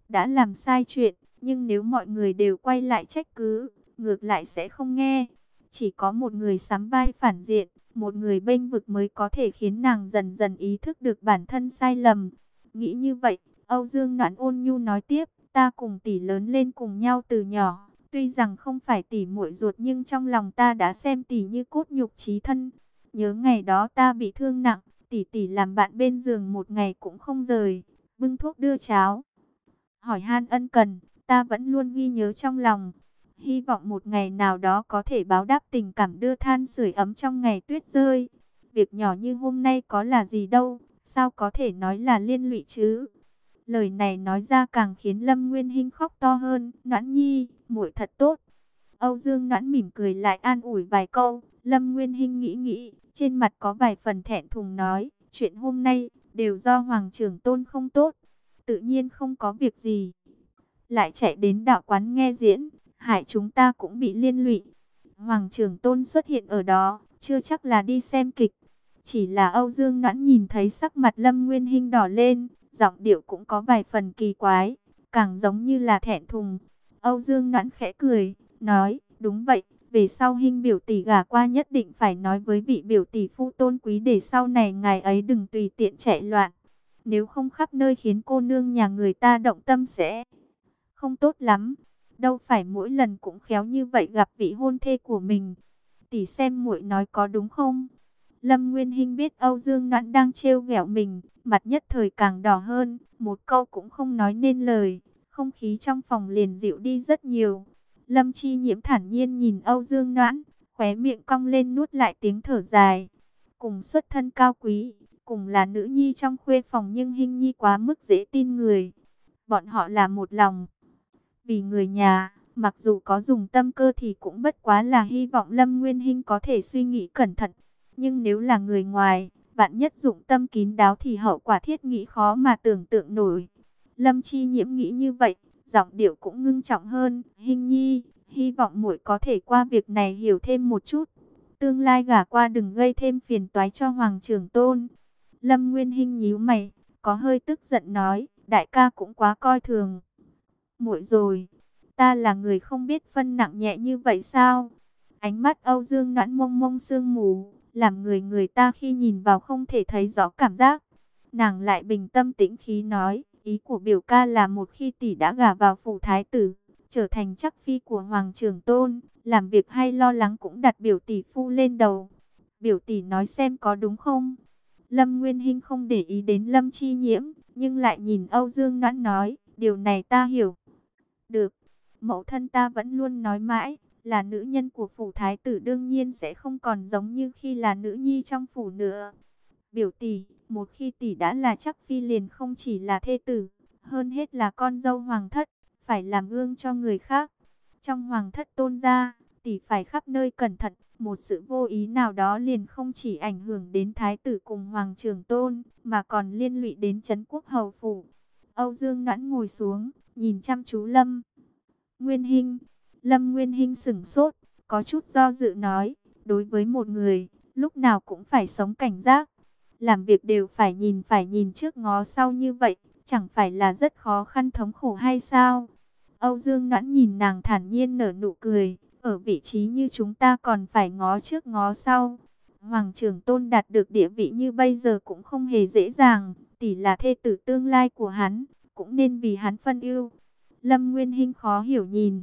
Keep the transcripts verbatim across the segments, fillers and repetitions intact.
đã làm sai chuyện, nhưng nếu mọi người đều quay lại trách cứ, ngược lại sẽ không nghe. Chỉ có một người sắm vai phản diện, một người bênh vực mới có thể khiến nàng dần dần ý thức được bản thân sai lầm. Nghĩ như vậy, Âu Dương Noãn ôn nhu nói tiếp, ta cùng tỷ lớn lên cùng nhau từ nhỏ. Tuy rằng không phải tỷ muội ruột nhưng trong lòng ta đã xem tỷ như cốt nhục chí thân. Nhớ ngày đó ta bị thương nặng, tỷ tỷ làm bạn bên giường một ngày cũng không rời, bưng thuốc đưa cháo, hỏi han ân cần, ta vẫn luôn ghi nhớ trong lòng. Hy vọng một ngày nào đó có thể báo đáp tình cảm đưa than sưởi ấm trong ngày tuyết rơi. Việc nhỏ như hôm nay có là gì đâu, sao có thể nói là liên lụy chứ? Lời này nói ra càng khiến Lâm Nguyên Hinh khóc to hơn. Noãn nhi, muội thật tốt. Âu Dương Noãn mỉm cười lại an ủi vài câu. Lâm Nguyên Hinh nghĩ nghĩ, trên mặt có vài phần thẹn thùng nói, chuyện hôm nay đều do Hoàng trưởng tôn không tốt, tự nhiên không có việc gì. Lại chạy đến đạo quán nghe diễn, hại chúng ta cũng bị liên lụy. Hoàng trưởng tôn xuất hiện ở đó, chưa chắc là đi xem kịch. Chỉ là Âu Dương Noãn nhìn thấy sắc mặt Lâm Nguyên Hinh đỏ lên, giọng điệu cũng có vài phần kỳ quái, càng giống như là thẹn thùng. Âu Dương Noãn khẽ cười, nói, đúng vậy, về sau Hinh biểu tỷ gả qua nhất định phải nói với vị biểu tỷ phu tôn quý để sau này ngài ấy đừng tùy tiện chạy loạn. Nếu không khắp nơi khiến cô nương nhà người ta động tâm sẽ không tốt lắm. Đâu phải mỗi lần cũng khéo như vậy gặp vị hôn thê của mình. Tỷ xem muội nói có đúng không? Lâm Nguyên Hinh biết Âu Dương Noãn đang trêu ghẹo mình, mặt nhất thời càng đỏ hơn, một câu cũng không nói nên lời, không khí trong phòng liền dịu đi rất nhiều. Lâm Chi Nhiễm thản nhiên nhìn Âu Dương Noãn, khóe miệng cong lên nuốt lại tiếng thở dài. Cùng xuất thân cao quý, cùng là nữ nhi trong khuê phòng nhưng Hinh nhi quá mức dễ tin người. Bọn họ là một lòng. Vì người nhà, mặc dù có dùng tâm cơ thì cũng bất quá là hy vọng Lâm Nguyên Hinh có thể suy nghĩ cẩn thận. Nhưng nếu là người ngoài, vạn nhất dụng tâm kín đáo thì hậu quả thiết nghĩ khó mà tưởng tượng nổi. Lâm Chi Nhiễm nghĩ như vậy, giọng điệu cũng ngưng trọng hơn. Hinh nhi, hy vọng muội có thể qua việc này hiểu thêm một chút. Tương lai gả qua đừng gây thêm phiền toái cho Hoàng trưởng tôn. Lâm Nguyên Hinh nhíu mày, có hơi tức giận nói, đại ca cũng quá coi thường muội rồi. Ta là người không biết phân nặng nhẹ như vậy sao? Ánh mắt Âu Dương Noãn mông mông sương mù, làm người người ta khi nhìn vào không thể thấy rõ cảm giác. Nàng lại bình tâm tĩnh khí nói, ý của biểu ca là một khi tỷ đã gả vào phủ thái tử, trở thành chắc phi của Hoàng trưởng tôn, làm việc hay lo lắng cũng đặt biểu tỷ phu lên đầu. Biểu tỷ nói xem có đúng không? Lâm Nguyên Hinh không để ý đến Lâm Chi Nhiễm, nhưng lại nhìn Âu Dương Noãn nói, điều này ta hiểu. Được, mẫu thân ta vẫn luôn nói mãi, là nữ nhân của phủ thái tử đương nhiên sẽ không còn giống như khi là nữ nhi trong phủ nữa. Biểu tỷ, một khi tỷ đã là chắc phi liền không chỉ là thê tử, hơn hết là con dâu hoàng thất, phải làm gương cho người khác. Trong hoàng thất tôn gia, tỷ phải khắp nơi cẩn thận, một sự vô ý nào đó liền không chỉ ảnh hưởng đến thái tử cùng hoàng trưởng tôn, mà còn liên lụy đến trấn quốc hầu phủ. Âu Dương Noãn ngồi xuống, nhìn chăm chú Lâm Nguyên Hinh. Lâm Nguyên Hinh sững sốt, có chút do dự nói, đối với một người, lúc nào cũng phải sống cảnh giác. Làm việc đều phải nhìn phải nhìn trước ngó sau như vậy, chẳng phải là rất khó khăn thống khổ hay sao? Âu Dương Noãn nhìn nàng thản nhiên nở nụ cười, ở vị trí như chúng ta còn phải ngó trước ngó sau. Hoàng trưởng tôn đạt được địa vị như bây giờ cũng không hề dễ dàng, tỷ là thê tử tương lai của hắn, cũng nên vì hắn phân ưu. Lâm Nguyên Hinh khó hiểu nhìn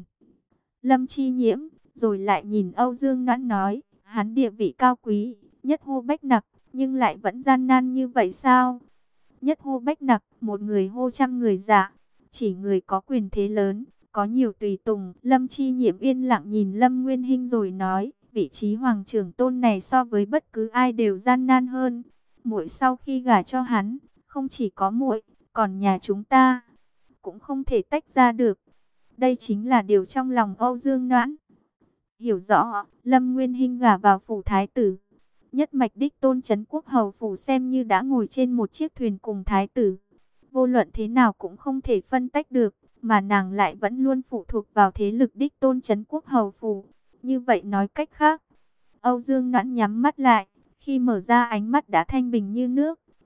Lâm Chi Nhiễm, rồi lại nhìn Âu Dương Noãn nói, hắn địa vị cao quý, nhất hô bách nặc, nhưng lại vẫn gian nan như vậy sao? Nhất hô bách nặc, một người hô trăm người dạ, chỉ người có quyền thế lớn, có nhiều tùy tùng. Lâm Chi Nhiễm yên lặng nhìn Lâm Nguyên Hinh rồi nói, vị trí hoàng trưởng tôn này so với bất cứ ai đều gian nan hơn. Muội sau khi gả cho hắn, không chỉ có muội, còn nhà chúng ta cũng không thể tách ra được. Đây chính là điều trong lòng Âu Dương Noãn. Hiểu rõ, Lâm Nguyên Hinh gả vào phủ thái tử, nhất mạch đích tôn trấn quốc hầu phủ xem như đã ngồi trên một chiếc thuyền cùng thái tử. Vô luận thế nào cũng không thể phân tách được, mà nàng lại vẫn luôn phụ thuộc vào thế lực đích tôn trấn quốc hầu phủ. Như vậy nói cách khác, Âu Dương Noãn nhắm mắt lại, khi mở ra ánh mắt đã thanh bình như nước,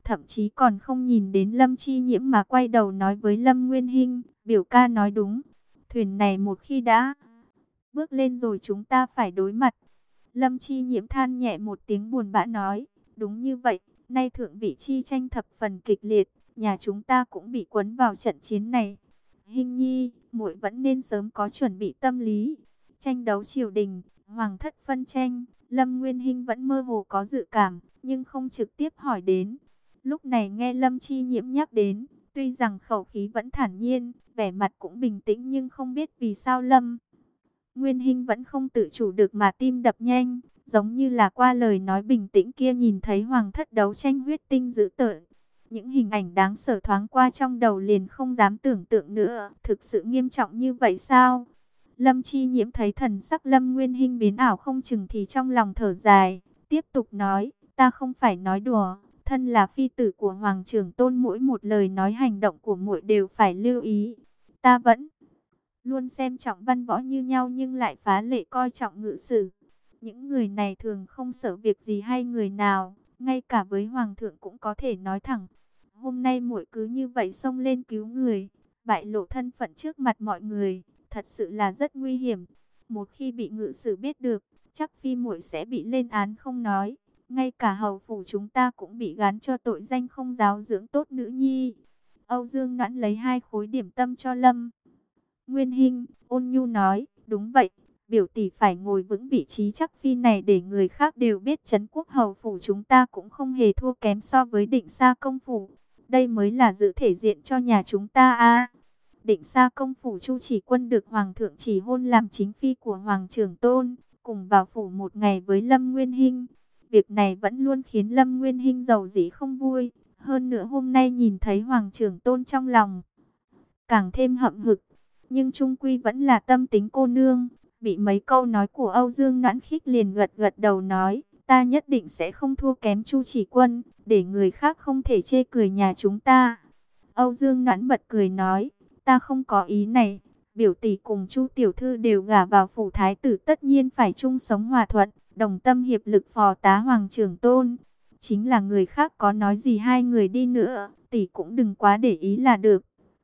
thậm chí còn không nhìn đến Lâm Chi Nhiễm mà quay đầu nói với Lâm Nguyên Hinh, biểu ca nói đúng, thuyền này một khi đã bước lên rồi chúng ta phải đối mặt. Lâm Chi Nhiễm than nhẹ một tiếng buồn bã nói, đúng như vậy, nay thượng vị chi tranh thập phần kịch liệt, nhà chúng ta cũng bị cuốn vào trận chiến này. Hinh nhi, muội vẫn nên sớm có chuẩn bị tâm lý. Tranh đấu triều đình, hoàng thất phân tranh, Lâm Nguyên Hinh vẫn mơ hồ có dự cảm, nhưng không trực tiếp hỏi đến. Lúc này nghe Lâm Chi Nhiễm nhắc đến, tuy rằng khẩu khí vẫn thản nhiên, vẻ mặt cũng bình tĩnh, nhưng không biết vì sao Lâm Nguyên Hinh vẫn không tự chủ được mà tim đập nhanh, giống như là qua lời nói bình tĩnh kia nhìn thấy hoàng thất đấu tranh huyết tinh dữ tợn. Những hình ảnh đáng sợ thoáng qua trong đầu liền không dám tưởng tượng nữa, thực sự nghiêm trọng như vậy sao? Lâm Chi Nhiễm thấy thần sắc Lâm Nguyên Hinh biến ảo không chừng thì trong lòng thở dài, tiếp tục nói, ta không phải nói đùa, thân là phi tử của Hoàng Trưởng Tôn, mỗi một lời nói hành động của muội đều phải lưu ý. Ta vẫn luôn xem trọng văn võ như nhau nhưng lại phá lệ coi trọng ngự sử. Những người này thường không sợ việc gì hay người nào, ngay cả với Hoàng thượng cũng có thể nói thẳng. Hôm nay muội cứ như vậy xông lên cứu người, bại lộ thân phận trước mặt mọi người, thật sự là rất nguy hiểm. Một khi bị ngự sử biết được, chắc phi muội sẽ bị lên án không nói. Ngay cả hầu phủ chúng ta cũng bị gán cho tội danh không giáo dưỡng tốt nữ nhi. Âu Dương Noãn lấy hai khối điểm tâm cho Lâm Nguyên Hinh, ôn nhu nói, đúng vậy, biểu tỷ phải ngồi vững vị trí chắc phi này để người khác đều biết trấn quốc hầu phủ chúng ta cũng không hề thua kém so với Định Sa công phủ. Đây mới là giữ thể diện cho nhà chúng ta a. Định Sa công phủ Chu Chỉ Quân được hoàng thượng chỉ hôn làm chính phi của Hoàng Trưởng Tôn, cùng vào phủ một ngày với Lâm Nguyên Hinh. Việc này vẫn luôn khiến Lâm Nguyên Hinh giàu dĩ không vui, hơn nữa hôm nay nhìn thấy Hoàng Trưởng Tôn trong lòng càng thêm hậm hực. Nhưng trung quy vẫn là tâm tính cô nương, bị mấy câu nói của Âu Dương Noãn khích liền gật gật đầu nói, ta nhất định sẽ không thua kém Chu Chỉ Quân, để người khác không thể chê cười nhà chúng ta. Âu Dương Noãn bật cười nói, ta không có ý này, biểu tỷ cùng Chu tiểu thư đều gả vào phủ thái tử, tất nhiên phải chung sống hòa thuận, đồng tâm hiệp lực phò tá Hoàng Trưởng Tôn. Chính là người khác có nói gì hai người đi nữa, tỷ cũng đừng quá để ý là được.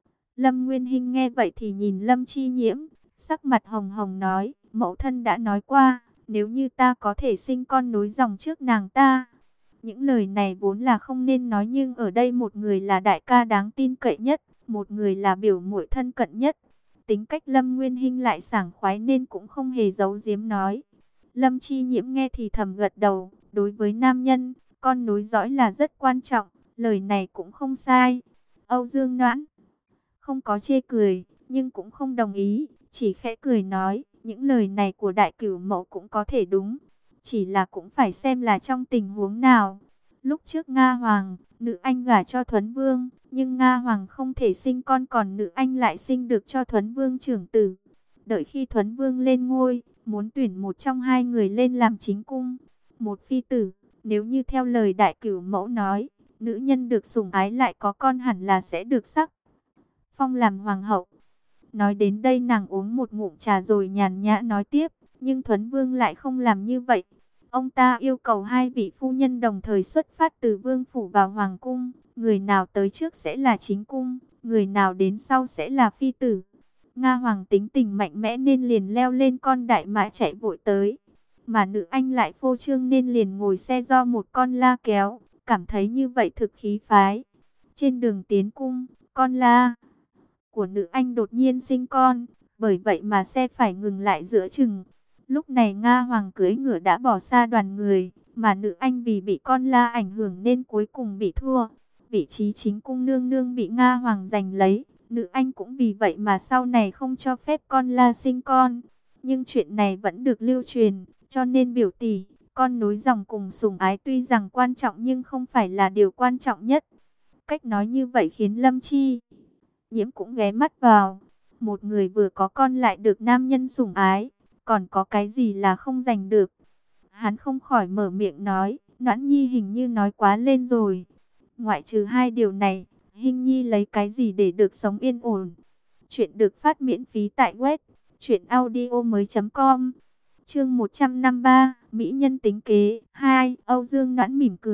Lâm Nguyên Hinh nghe vậy thì nhìn Lâm Chi Nhiễm, sắc mặt hồng hồng nói, mẫu thân đã nói qua, nếu như ta có thể sinh con nối dòng trước nàng ta. Những lời này vốn là không nên nói, nhưng ở đây một người là đại ca đáng tin cậy nhất, một người là biểu muội thân cận nhất. Tính cách Lâm Nguyên Hinh lại sảng khoái nên cũng không hề giấu giếm nói. Lâm Chi Nhiễm nghe thì thầm gật đầu, đối với nam nhân, con nối dõi là rất quan trọng, lời này cũng không sai. Âu Dương Noãn không có chê cười, nhưng cũng không đồng ý, chỉ khẽ cười nói, những lời này của đại cửu mẫu cũng có thể đúng, chỉ là cũng phải xem là trong tình huống nào. Lúc trước Nga Hoàng, nữ anh gả cho Thuấn Vương, nhưng Nga Hoàng không thể sinh con, còn nữ anh lại sinh được cho Thuấn Vương trưởng tử. Đợi khi Thuấn Vương lên ngôi, muốn tuyển một trong hai người lên làm chính cung, một phi tử. Nếu như theo lời đại cửu mẫu nói, nữ nhân được sủng ái lại có con hẳn là sẽ được sắc phong làm hoàng hậu. Nói đến đây nàng uống một ngụm trà rồi nhàn nhã nói tiếp, nhưng Thuấn Vương lại không làm như vậy. Ông ta yêu cầu hai vị phu nhân đồng thời xuất phát từ vương phủ vào hoàng cung, người nào tới trước sẽ là chính cung, người nào đến sau sẽ là phi tử. Nga Hoàng tính tình mạnh mẽ nên liền leo lên con đại mã chạy vội tới, mà nữ anh lại phô trương nên liền ngồi xe do một con la kéo, cảm thấy như vậy thực khí phái. Trên đường tiến cung, con la của nữ anh đột nhiên sinh con, bởi vậy mà xe phải ngừng lại giữa chừng. Lúc này Nga Hoàng cưỡi ngựa đã bỏ xa đoàn người, mà nữ anh vì bị con la ảnh hưởng nên cuối cùng bị thua. Vị trí chính cung nương nương bị Nga Hoàng giành lấy, nữ anh cũng vì vậy mà sau này không cho phép con la sinh con. Nhưng chuyện này vẫn được lưu truyền, cho nên biểu tỷ, con nối dòng cùng sủng ái tuy rằng quan trọng nhưng không phải là điều quan trọng nhất. Cách nói như vậy khiến Lâm Chi Nhiễm cũng ghé mắt vào. Một người vừa có con lại được nam nhân sủng ái, còn có cái gì là không giành được? Hắn không khỏi mở miệng nói, Noãn Nhi hình như nói quá lên rồi. Ngoại trừ hai điều này, Hinh Nhi lấy cái gì để được sống yên ổn? Chuyện được phát miễn phí tại web truyện audio mới chấm com. Chương một trăm năm mươi ba, Mỹ nhân tính kế hai. Âu Dương Noãn mỉm cười,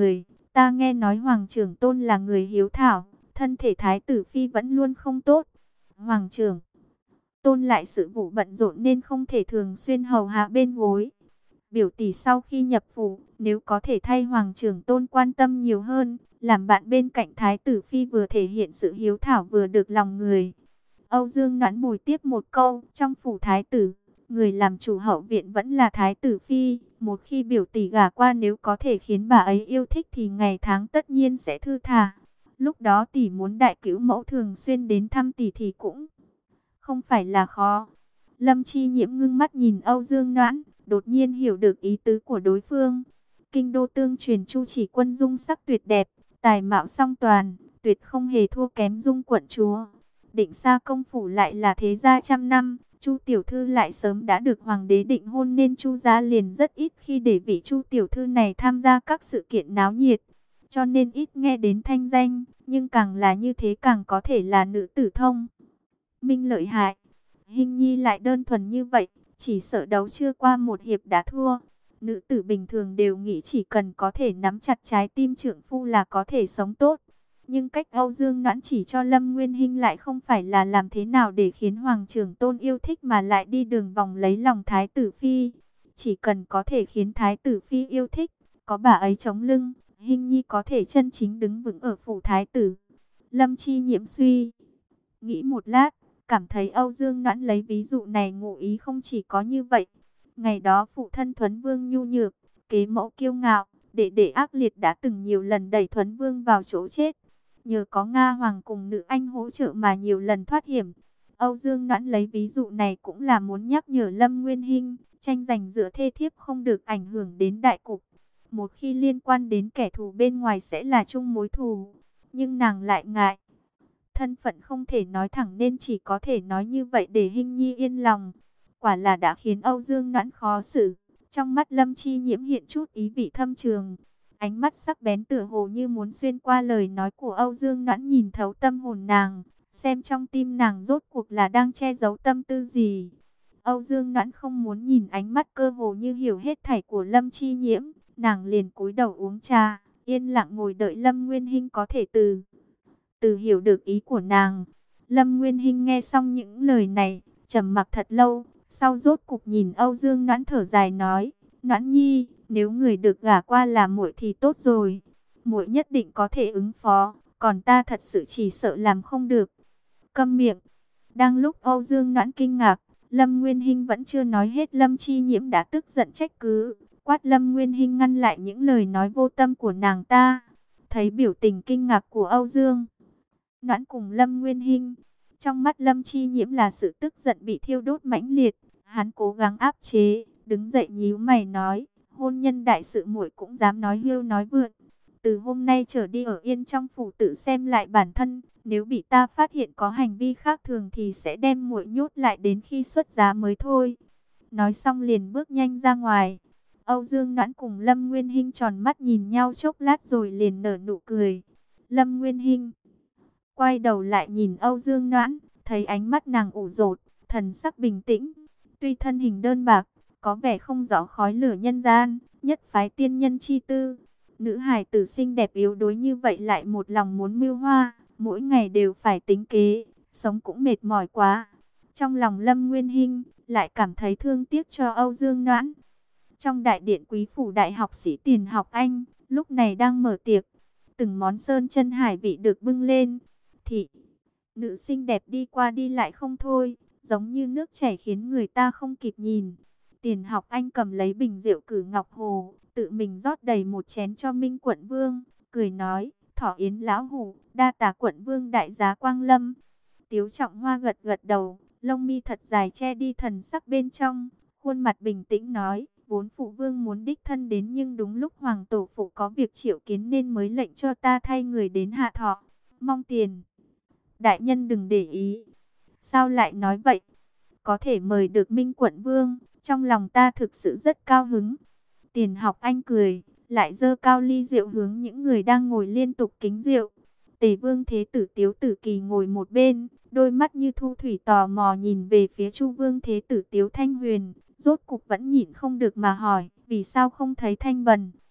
Ta nghe nói Hoàng trưởng tôn là người hiếu thảo, thân thể Thái tử Phi vẫn luôn không tốt. Hoàng trưởng tôn lại sự vụ bận rộn nên không thể thường xuyên hầu hạ bên gối. Biểu tỷ sau khi nhập phủ, nếu có thể thay Hoàng trưởng tôn quan tâm nhiều hơn, làm bạn bên cạnh Thái tử Phi vừa thể hiện sự hiếu thảo vừa được lòng người. Âu Dương Noãn bồi tiếp một câu, trong phủ Thái tử, người làm chủ hậu viện vẫn là Thái tử Phi. Một khi biểu tỷ gả qua, nếu có thể khiến bà ấy yêu thích thì ngày tháng tất nhiên sẽ thư thả. Lúc đó tỷ muốn đại cữu mẫu thường xuyên đến thăm tỷ thì cũng không phải là khó. Lâm Chi Nhiễm ngưng mắt nhìn Âu Dương Noãn, đột nhiên hiểu được ý tứ của đối phương. Kinh đô tương truyền Chu Chỉ Quân dung sắc tuyệt đẹp, tài mạo song toàn, tuyệt không hề thua kém Dung quận chúa. Định Sa công phủ lại là thế gia trăm năm, Chu tiểu thư lại sớm đã được hoàng đế định hôn nên Chu gia liền rất ít khi để vị Chu tiểu thư này tham gia các sự kiện náo nhiệt, cho nên ít nghe đến thanh danh, nhưng càng là như thế càng có thể là nữ tử thông minh lợi hại. Hình nhi lại đơn thuần như vậy, chỉ sợ đấu chưa qua một hiệp đã thua. Nữ tử bình thường đều nghĩ chỉ cần có thể nắm chặt trái tim trượng phu là có thể sống tốt. Nhưng cách Âu Dương Noãn chỉ cho Lâm Nguyên Hinh lại không phải là làm thế nào để khiến Hoàng trưởng tôn yêu thích, mà lại đi đường vòng lấy lòng Thái tử Phi. Chỉ cần có thể khiến Thái tử Phi yêu thích, có bà ấy chống lưng, Hinh nhi có thể chân chính đứng vững ở phủ Thái tử. Lâm Chi Nhiễm suy nghĩ một lát, cảm thấy Âu Dương Noãn lấy ví dụ này ngụ ý không chỉ có như vậy. Ngày đó phụ thân Thuấn Vương nhu nhược, kế mẫu kiêu ngạo, đệ đệ ác liệt đã từng nhiều lần đẩy Thuấn Vương vào chỗ chết. Nhờ có Nga Hoàng cùng nữ anh hỗ trợ mà nhiều lần thoát hiểm. Âu Dương Noãn lấy ví dụ này cũng là muốn nhắc nhở Lâm Nguyên Hinh, tranh giành giữa thê thiếp không được ảnh hưởng đến đại cục. Một khi liên quan đến kẻ thù bên ngoài sẽ là chung mối thù, nhưng nàng lại ngại thân phận không thể nói thẳng nên chỉ có thể nói như vậy để Hinh nhi yên lòng. Quả là đã khiến Âu Dương Noãn khó xử. Trong mắt Lâm Chi Nhiễm hiện chút ý vị thâm trường, ánh mắt sắc bén tựa hồ như muốn xuyên qua lời nói của Âu Dương Noãn, nhìn thấu tâm hồn nàng, xem trong tim nàng rốt cuộc là đang che giấu tâm tư gì. Âu Dương Noãn không muốn nhìn ánh mắt cơ hồ như hiểu hết thảy của Lâm Chi Nhiễm, nàng liền cúi đầu uống trà, yên lặng ngồi đợi Lâm Nguyên Hinh có thể từ từ hiểu được ý của nàng. Lâm Nguyên Hinh nghe xong những lời này, trầm mặc thật lâu, sau rốt cục nhìn Âu Dương Noãn thở dài nói: "Noãn nhi, nếu người được gả qua là muội thì tốt rồi. Muội nhất định có thể ứng phó, còn ta thật sự chỉ sợ làm không được." Câm miệng. Đang lúc Âu Dương Noãn kinh ngạc, Lâm Nguyên Hinh vẫn chưa nói hết, Lâm Chi Nhiễm đã tức giận trách cứ, quát Lâm Nguyên Hinh ngăn lại những lời nói vô tâm của nàng ta. Thấy biểu tình kinh ngạc của Âu Dương Noãn cùng Lâm Nguyên Hinh, trong mắt Lâm Chi Nhiễm là sự tức giận bị thiêu đốt mãnh liệt. Hắn cố gắng áp chế, đứng dậy nhíu mày nói: "Hôn nhân đại sự muội cũng dám nói hưu nói vượn. Từ hôm nay trở đi ở yên trong phủ tự xem lại bản thân, nếu bị ta phát hiện có hành vi khác thường thì sẽ đem muội nhốt lại đến khi xuất giá mới thôi." Nói xong liền bước nhanh ra ngoài. Âu Dương Noãn cùng Lâm Nguyên Hinh tròn mắt nhìn nhau chốc lát rồi liền nở nụ cười. Lâm Nguyên Hinh quay đầu lại nhìn Âu Dương Noãn, thấy ánh mắt nàng ủ rột, thần sắc bình tĩnh. Tuy thân hình đơn bạc, có vẻ không rõ khói lửa nhân gian, nhất phái tiên nhân chi tư. Nữ hài tử xinh đẹp yếu đuối như vậy lại một lòng muốn mưu hoa, mỗi ngày đều phải tính kế, sống cũng mệt mỏi quá. Trong lòng Lâm Nguyên Hinh lại cảm thấy thương tiếc cho Âu Dương Noãn. Trong đại điện quý phủ, đại học sĩ Tiền Học Anh lúc này đang mở tiệc. Từng món sơn chân hải vị được bưng lên. Thị nữ xinh đẹp đi qua đi lại không thôi, giống như nước chảy khiến người ta không kịp nhìn. Tiền Học Anh cầm lấy bình rượu cử ngọc hồ, tự mình rót đầy một chén cho Minh quận vương, cười nói: "Thỏ yến lão hủ, đa tạ quận vương đại giá quang lâm." Tiếu Trọng Hoa gật gật đầu, lông mi thật dài che đi thần sắc bên trong, khuôn mặt bình tĩnh nói: "Vốn phụ vương muốn đích thân đến, nhưng đúng lúc hoàng tổ phụ có việc triệu kiến nên mới lệnh cho ta thay người đến hạ thọ. Mong Tiền đại nhân đừng để ý." "Sao lại nói vậy? Có thể mời được Minh quận vương, trong lòng ta thực sự rất cao hứng." Tiền Học Anh cười, lại dơ cao ly rượu hướng những người đang ngồi liên tục kính rượu. Tề Vương Thế Tử Tiếu Tử Kỳ ngồi một bên, đôi mắt như thu thủy tò mò nhìn về phía Chu Vương Thế Tử Tiếu Thanh Huyền, rốt cục vẫn nhịn không được mà hỏi: "Vì sao không thấy Thanh Bần?"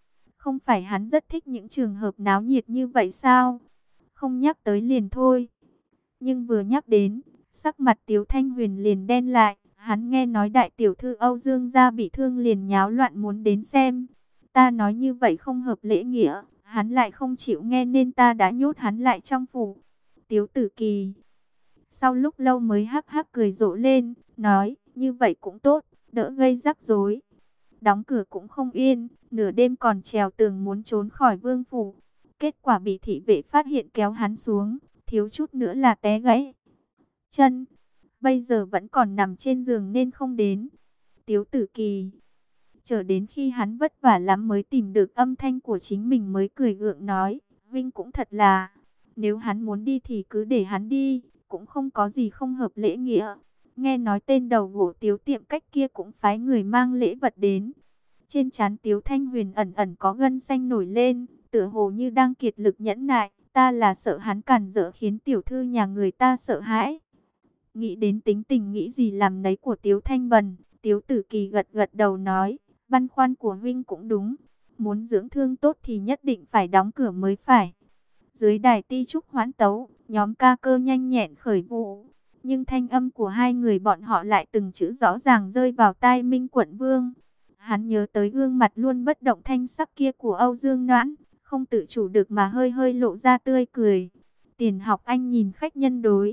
Không phải hắn rất thích những trường hợp náo nhiệt như vậy sao? Không nhắc tới liền thôi. Nhưng vừa nhắc đến, sắc mặt Tiếu Thanh Huyền liền đen lại. Hắn nghe nói đại tiểu thư Âu Dương gia bị thương liền nháo loạn muốn đến xem. Ta nói như vậy không hợp lễ nghĩa, hắn lại không chịu nghe nên ta đã nhốt hắn lại trong phủ. Tiếu Tử Kỳ sau lúc lâu mới hắc hắc cười rộ lên, nói, như vậy cũng tốt, đỡ gây rắc rối. Đóng cửa cũng không yên, nửa đêm còn trèo tường muốn trốn khỏi vương phủ. Kết quả bị thị vệ phát hiện kéo hắn xuống, thiếu chút nữa là té gãy chân. Bây giờ vẫn còn nằm trên giường nên không đến. Tiếu Tử Kỳ chờ đến khi hắn vất vả lắm mới tìm được âm thanh của chính mình mới cười gượng nói, Vinh cũng thật là, nếu hắn muốn đi thì cứ để hắn đi, cũng không có gì không hợp lễ nghĩa. Nghe nói tên đầu gỗ Tiếu tiệm cách kia cũng phái người mang lễ vật đến. Trên trán Tiếu Thanh Huyền ẩn ẩn có gân xanh nổi lên, tựa hồ như đang kiệt lực nhẫn nại, ta là sợ hắn cản rỡ khiến tiểu thư nhà người ta sợ hãi. Nghĩ đến tính tình nghĩ gì làm nấy của Tiếu Thanh Bần, Tiếu Tử Kỳ gật gật đầu nói, băn khoăn của huynh cũng đúng, muốn dưỡng thương tốt thì nhất định phải đóng cửa mới phải. Dưới đài ti trúc hoãn tấu, nhóm ca cơ nhanh nhẹn khởi vũ, nhưng thanh âm của hai người bọn họ lại từng chữ rõ ràng rơi vào tai Minh Quận Vương. Hắn nhớ tới gương mặt luôn bất động thanh sắc kia của Âu Dương Noãn, không tự chủ được mà hơi hơi lộ ra tươi cười. Tiền Học Anh nhìn khách nhân đối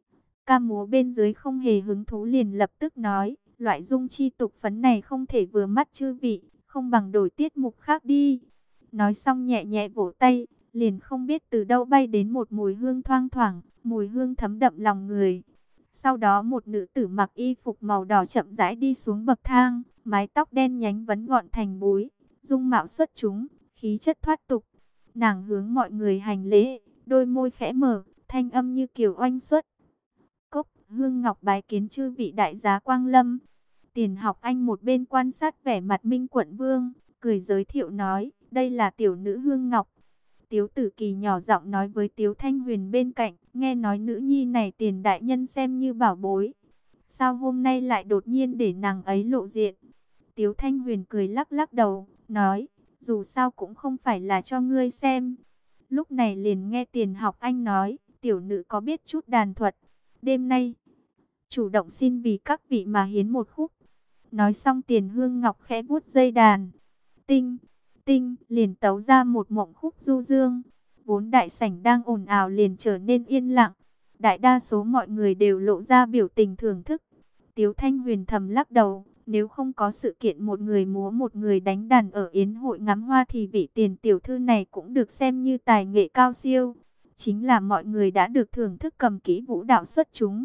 ca múa bên dưới không hề hứng thú liền lập tức nói, loại dung chi tục phấn này không thể vừa mắt chư vị, không bằng đổi tiết mục khác đi. Nói xong nhẹ nhẹ vỗ tay, liền không biết từ đâu bay đến một mùi hương thoang thoảng, mùi hương thấm đậm lòng người. Sau đó một nữ tử mặc y phục màu đỏ chậm rãi đi xuống bậc thang, mái tóc đen nhánh vấn gọn thành búi, dung mạo xuất chúng, khí chất thoát tục. Nàng hướng mọi người hành lễ, đôi môi khẽ mở, thanh âm như kiều oanh xuất. Cốc, Hương Ngọc bái kiến chư vị đại giá Quang Lâm. Tiền Học Anh một bên quan sát vẻ mặt Minh Quận Vương, cười giới thiệu nói, đây là tiểu nữ Hương Ngọc. Tiếu Tử Kỳ nhỏ giọng nói với Tiếu Thanh Huyền bên cạnh, nghe nói nữ nhi này Tiền đại nhân xem như bảo bối. Sao hôm nay lại đột nhiên để nàng ấy lộ diện? Tiếu Thanh Huyền cười lắc lắc đầu, nói, dù sao cũng không phải là cho ngươi xem. Lúc này liền nghe Tiền Học Anh nói, tiểu nữ có biết chút đàn thuật. Đêm nay, chủ động xin vì các vị mà hiến một khúc. Nói xong Tiền Hương Ngọc khẽ vuốt dây đàn. Tinh, tinh, liền tấu ra một mộng khúc du dương. Vốn đại sảnh đang ồn ào liền trở nên yên lặng. Đại đa số mọi người đều lộ ra biểu tình thưởng thức. Tiếu Thanh Huyền thầm lắc đầu. Nếu không có sự kiện một người múa một người đánh đàn ở yến hội ngắm hoa thì vị Tiền tiểu thư này cũng được xem như tài nghệ cao siêu. Chính là mọi người đã được thưởng thức cầm kỹ vũ đạo xuất chúng.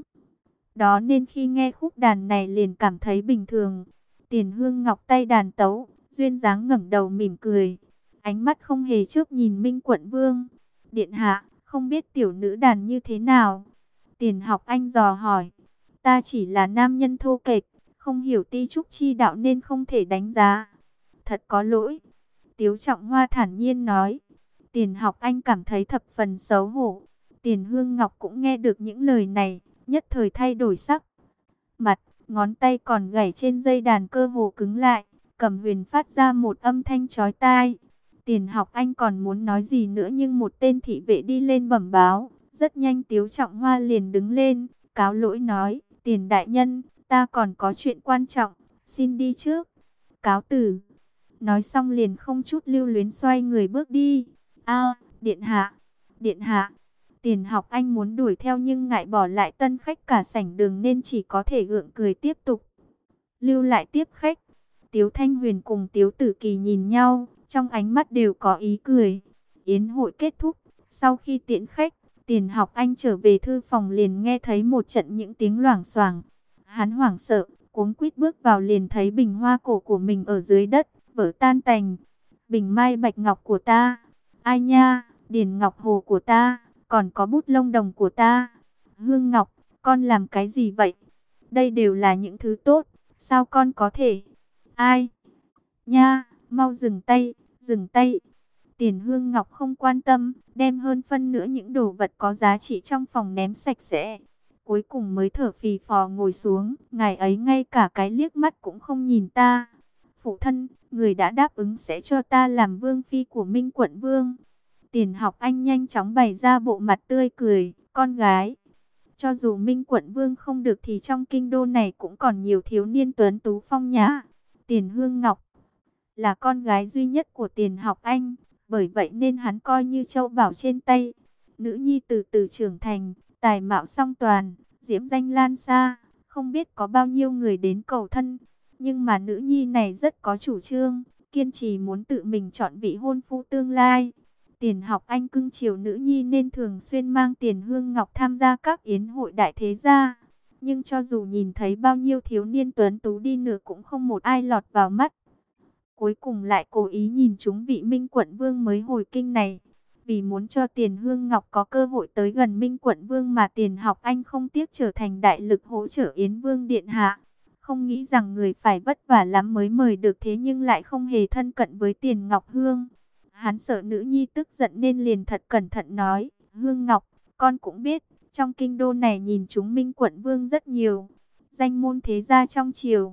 Đó nên khi nghe khúc đàn này liền cảm thấy bình thường. Tiền Hương Ngọc tay đàn tấu, duyên dáng ngẩng đầu mỉm cười. Ánh mắt không hề chớp nhìn Minh Quận Vương. Điện hạ, không biết tiểu nữ đàn như thế nào? Tiền Học Anh dò hỏi. Ta chỉ là nam nhân thô kệch, không hiểu ti trúc chi đạo nên không thể đánh giá. Thật có lỗi. Tiếu Trọng Hoa thản nhiên nói. Tiền Học Anh cảm thấy thập phần xấu hổ. Tiền Hương Ngọc cũng nghe được những lời này, nhất thời thay đổi sắc mặt, ngón tay còn gảy trên dây đàn cơ hồ cứng lại, Cẩm Huyền phát ra một âm thanh chói tai. Tiền Học Anh còn muốn nói gì nữa nhưng một tên thị vệ đi lên bẩm báo, rất nhanh Tiếu Trọng Hoa liền đứng lên, cáo lỗi nói, Tiền đại nhân, ta còn có chuyện quan trọng, xin đi trước. Cáo từ. Nói xong liền không chút lưu luyến xoay người bước đi. A, điện hạ, điện hạ. Tiền Học Anh muốn đuổi theo nhưng ngại bỏ lại tân khách cả sảnh đường nên chỉ có thể gượng cười tiếp tục. Lưu lại tiếp khách. Tiếu Thanh Huyền cùng Tiếu Tử Kỳ nhìn nhau, trong ánh mắt đều có ý cười. Yến hội kết thúc, sau khi tiễn khách, Tiền Học Anh trở về thư phòng liền nghe thấy một trận những tiếng loảng xoảng. Hắn hoảng sợ, cuống quýt bước vào liền thấy bình hoa cổ của mình ở dưới đất, vỡ tan tành. Bình mai bạch ngọc của ta, ai nha, điển ngọc hồ của ta, còn có bút lông đồng của ta. Hương Ngọc, con làm cái gì vậy? Đây đều là những thứ tốt, sao con có thể? Ai? Nha, mau dừng tay, dừng tay. Tiền Hương Ngọc không quan tâm, đem hơn phân nửa những đồ vật có giá trị trong phòng ném sạch sẽ. Cuối cùng mới thở phì phò ngồi xuống, ngài ấy ngay cả cái liếc mắt cũng không nhìn ta. phụ thân, người đã đáp ứng sẽ cho ta làm vương phi của Minh quận vương. Tiền Học Anh nhanh chóng bày ra bộ mặt tươi cười, con gái. Cho dù Minh quận vương không được thì trong kinh đô này cũng còn nhiều thiếu niên tuấn tú phong nhã. Tiền Hương Ngọc là con gái duy nhất của Tiền Học Anh, bởi vậy nên hắn coi như châu bảo trên tay. Nữ nhi từ từ trưởng thành, tài mạo song toàn, diễm danh lan xa, không biết có bao nhiêu người đến cầu thân. Nhưng mà nữ nhi này rất có chủ trương, kiên trì muốn tự mình chọn vị hôn phu tương lai. Tiền Học Anh cưng chiều nữ nhi nên thường xuyên mang Tiền Hương Ngọc tham gia các yến hội đại thế gia. Nhưng cho dù nhìn thấy bao nhiêu thiếu niên tuấn tú đi nữa cũng không một ai lọt vào mắt. Cuối cùng lại cố ý nhìn chúng vị Minh quận vương mới hồi kinh này. Vì muốn cho Tiền Hương Ngọc có cơ hội tới gần Minh quận vương mà Tiền Học Anh không tiếc trở thành đại lực hỗ trợ Yến Vương điện hạ. Không nghĩ rằng người phải vất vả lắm mới mời được, thế nhưng lại không hề thân cận với Tiền Ngọc Hương. Hắn sợ nữ nhi tức giận nên liền thật cẩn thận nói, Hương Ngọc, con cũng biết, trong kinh đô này nhìn chúng Minh quận vương rất nhiều. Danh môn thế gia trong triều,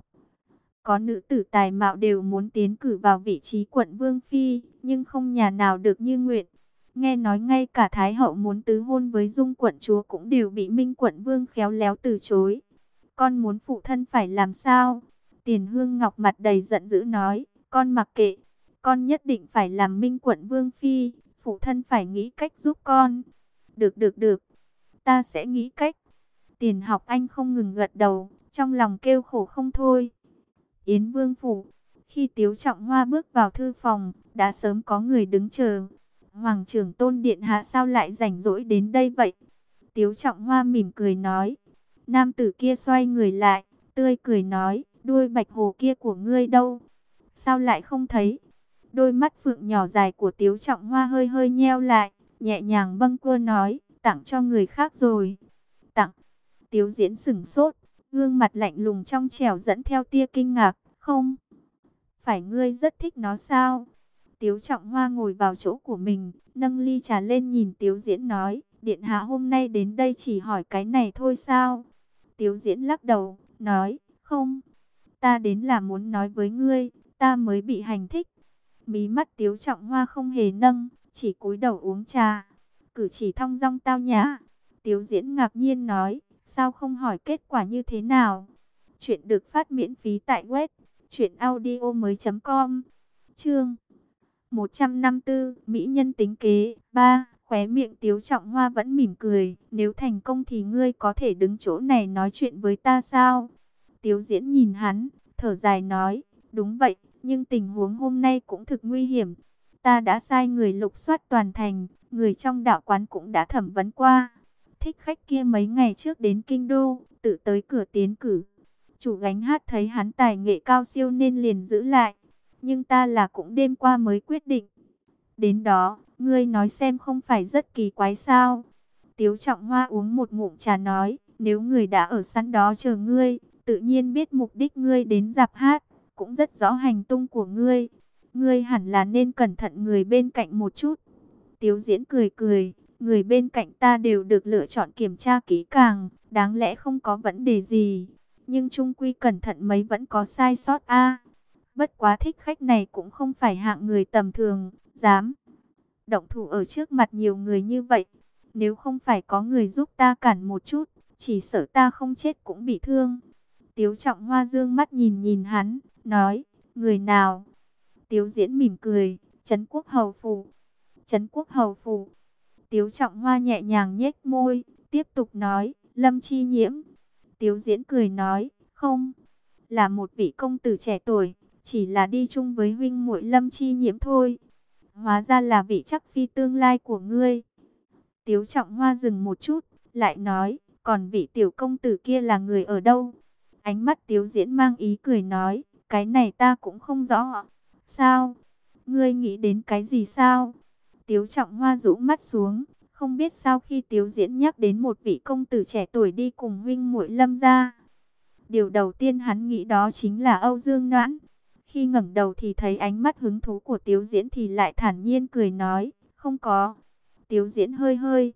có nữ tử tài mạo đều muốn tiến cử vào vị trí quận vương phi, nhưng không nhà nào được như nguyện. Nghe nói ngay cả Thái hậu muốn tứ hôn với Dung quận chúa cũng đều bị Minh quận vương khéo léo từ chối. Con muốn phụ thân phải làm sao? Tiền Hương Ngọc mặt đầy giận dữ nói, con mặc kệ, con nhất định phải làm Minh quận vương phi, phụ thân phải nghĩ cách giúp con. Được được được, ta sẽ nghĩ cách. Tiền Học Anh không ngừng gật đầu, trong lòng kêu khổ không thôi. Yến Vương phủ, khi Tiếu Trọng Hoa bước vào thư phòng, đã sớm có người đứng chờ. Hoàng trưởng tôn điện hạ sao lại rảnh rỗi đến đây vậy? Tiếu Trọng Hoa mỉm cười nói. Nam tử kia xoay người lại, tươi cười nói, đuôi bạch hồ kia của ngươi đâu? Sao lại không thấy? Đôi mắt phượng nhỏ dài của Tiếu Trọng Hoa hơi hơi nheo lại, nhẹ nhàng bâng quơ nói, tặng cho người khác rồi. Tặng? Tiếu Diễn sửng sốt, gương mặt lạnh lùng trong trẻo dẫn theo tia kinh ngạc, không? Phải ngươi rất thích nó sao? Tiếu Trọng Hoa ngồi vào chỗ của mình, nâng ly trà lên nhìn Tiếu Diễn nói, điện hạ hôm nay đến đây chỉ hỏi cái này thôi sao? Tiếu Diễn lắc đầu, nói, không, ta đến là muốn nói với ngươi, ta mới bị hành thích. Mí mắt Tiếu Trọng Hoa không hề nâng, chỉ cúi đầu uống trà, cử chỉ thong dong tao nhã. Tiếu Diễn ngạc nhiên nói, sao không hỏi kết quả như thế nào? Chuyện được phát miễn phí tại web truyện audio mới chấm com. Chương một trăm năm mươi tư, mỹ nhân tính kế ba. Khóe miệng Tiếu Trọng Hoa vẫn mỉm cười, nếu thành công thì ngươi có thể đứng chỗ này nói chuyện với ta sao? Tiếu Diễn nhìn hắn, thở dài nói, đúng vậy, nhưng tình huống hôm nay cũng thực nguy hiểm. Ta đã sai người lục soát toàn thành, người trong đạo quán cũng đã thẩm vấn qua. Thích khách kia mấy ngày trước đến kinh đô, tự tới cửa tiến cử. Chủ gánh hát thấy hắn tài nghệ cao siêu nên liền giữ lại. Nhưng ta là cũng đêm qua mới quyết định. Đến đó, ngươi nói xem không phải rất kỳ quái sao? Tiếu Trọng Hoa uống một ngụm trà nói, nếu người đã ở sẵn đó chờ ngươi, tự nhiên biết mục đích ngươi đến rạp hát, cũng rất rõ hành tung của ngươi. Ngươi hẳn là nên cẩn thận người bên cạnh một chút. Tiếu Diễn cười cười, người bên cạnh ta đều được lựa chọn kiểm tra kỹ càng, đáng lẽ không có vấn đề gì. Nhưng chung quy cẩn thận mấy vẫn có sai sót a. Bất quá thích khách này cũng không phải hạng người tầm thường, dám động thủ ở trước mặt nhiều người như vậy. Nếu không phải có người giúp ta cản một chút, chỉ sợ ta không chết cũng bị thương. Tiếu Trọng Hoa dương mắt nhìn nhìn hắn, nói, người nào? Tiếu Diễn mỉm cười, Trấn Quốc Hầu Phủ. Trấn Quốc Hầu Phủ. Tiếu Trọng Hoa nhẹ nhàng nhếch môi, tiếp tục nói, Lâm Chi Nhiễm. Tiếu Diễn cười nói, không, là một vị công tử trẻ tuổi, chỉ là đi chung với huynh muội Lâm Chi Nhiễm thôi. Hóa ra là vị chắc phi tương lai của ngươi. Tiếu Trọng Hoa dừng một chút, lại nói, còn vị tiểu công tử kia là người ở đâu? Ánh mắt Tiếu Diễn mang ý cười nói, cái này ta cũng không rõ. Sao? Ngươi nghĩ đến cái gì sao? Tiếu Trọng Hoa rũ mắt xuống, không biết sao khi Tiếu Diễn nhắc đến một vị công tử trẻ tuổi đi cùng huynh muội Lâm gia. Điều đầu tiên hắn nghĩ đó chính là Âu Dương Noãn. Khi ngẩng đầu thì thấy ánh mắt hứng thú của Tiếu Diễn thì lại thản nhiên cười nói, không có. Tiếu Diễn hơi hơi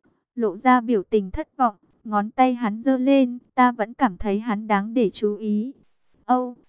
lộ ra biểu tình thất vọng, ngón tay hắn giơ lên, ta vẫn cảm thấy hắn đáng để chú ý. Âu,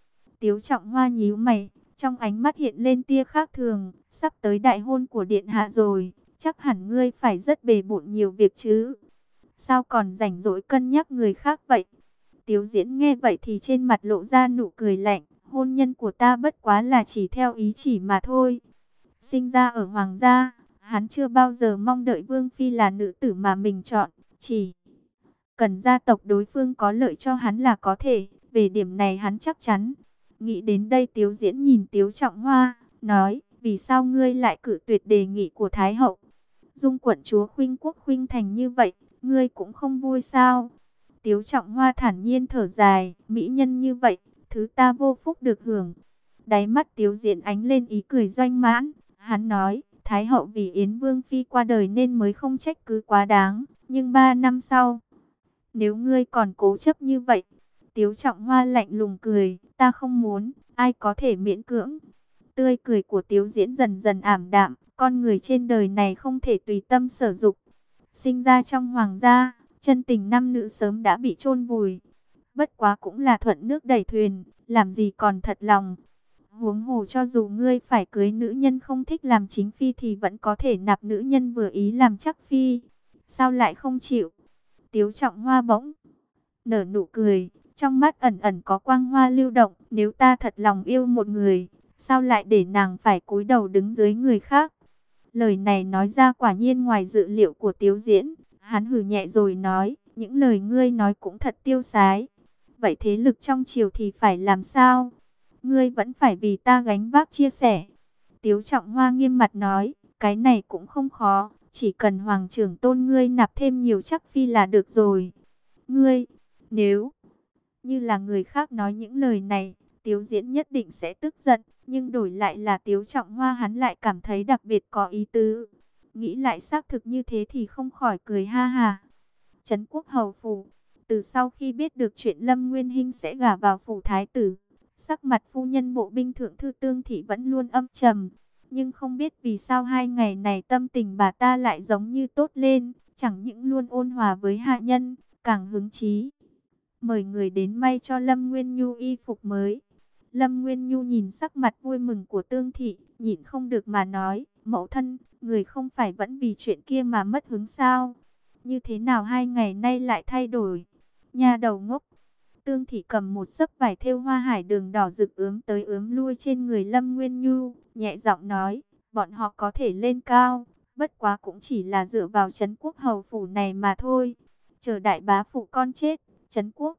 Tiếu Trọng Hoa nhíu mày, trong ánh mắt hiện lên tia khác thường. Sắp tới đại hôn của điện hạ rồi, chắc hẳn ngươi phải rất bề bộn nhiều việc chứ. Sao còn rảnh rỗi cân nhắc người khác vậy? Tiếu Diễn nghe vậy thì trên mặt lộ ra nụ cười lạnh. Hôn nhân của ta bất quá là chỉ theo ý chỉ mà thôi. Sinh ra ở hoàng gia, hắn chưa bao giờ mong đợi Vương Phi là nữ tử mà mình chọn. Chỉ cần gia tộc đối phương có lợi cho hắn là có thể. Về điểm này hắn chắc chắn. Nghĩ đến đây Tiếu Diễn nhìn Tiếu Trọng Hoa, nói, vì sao ngươi lại cự tuyệt đề nghị của Thái hậu? Dung quận chúa khuynh quốc khuynh thành như vậy, ngươi cũng không vui sao? Tiếu Trọng Hoa thản nhiên thở dài, mỹ nhân như vậy, thứ ta vô phúc được hưởng. Đáy mắt Tiếu Diễn ánh lên ý cười doanh mãn, hắn nói, Thái hậu vì Yến Vương Phi qua đời nên mới không trách cứ quá đáng, nhưng ba năm sau, nếu ngươi còn cố chấp như vậy, Tiếu Trọng Hoa lạnh lùng cười, ta không muốn, ai có thể miễn cưỡng. Tươi cười của Tiếu Diễn dần dần ảm đạm, con người trên đời này không thể tùy tâm sở dục. Sinh ra trong hoàng gia, chân tình nam nữ sớm đã bị chôn vùi. Bất quá cũng là thuận nước đẩy thuyền, làm gì còn thật lòng. Huống hồ cho dù ngươi phải cưới nữ nhân không thích làm chính phi thì vẫn có thể nạp nữ nhân vừa ý làm chắc phi. Sao lại không chịu? Tiếu Trọng Hoa bỗng nở nụ cười, trong mắt ẩn ẩn có quang hoa lưu động. Nếu ta thật lòng yêu một người, sao lại để nàng phải cúi đầu đứng dưới người khác? Lời này nói ra quả nhiên ngoài dự liệu của Tiếu Diễn. Hắn hừ nhẹ rồi nói, những lời ngươi nói cũng thật tiêu sái. Vậy thế lực trong triều thì phải làm sao? Ngươi vẫn phải vì ta gánh vác chia sẻ. Tiếu Trọng Hoa nghiêm mặt nói, cái này cũng không khó, chỉ cần hoàng trưởng tôn ngươi nạp thêm nhiều chắc phi là được rồi. Ngươi, nếu như là người khác nói những lời này, Tiếu Diễn nhất định sẽ tức giận, nhưng đổi lại là Tiếu Trọng Hoa hắn lại cảm thấy đặc biệt có ý tứ. Nghĩ lại xác thực như thế thì không khỏi cười ha ha. Trấn Quốc hầu phủ, từ sau khi biết được chuyện Lâm Nguyên Hinh sẽ gả vào phủ thái tử, sắc mặt phu nhân bộ binh thượng thư Tương Thị vẫn luôn âm trầm. Nhưng không biết vì sao hai ngày này tâm tình bà ta lại giống như tốt lên, chẳng những luôn ôn hòa với hạ nhân, càng hứng chí mời người đến may cho Lâm Nguyên Nhu y phục mới. Lâm Nguyên Nhu nhìn sắc mặt vui mừng của Tương Thị, nhịn không được mà nói, mẫu thân, người không phải vẫn vì chuyện kia mà mất hứng sao? Như thế nào hai ngày nay lại thay đổi? Nha đầu ngốc! Tương Thị cầm một xấp vải thêu hoa hải đường đỏ rực ướm tới ướm lui trên người Lâm Nguyên Nhu, nhẹ giọng nói, bọn họ có thể lên cao, bất quá cũng chỉ là dựa vào Trấn Quốc hầu phủ này mà thôi. Chờ đại bá phụ con chết, Trấn Quốc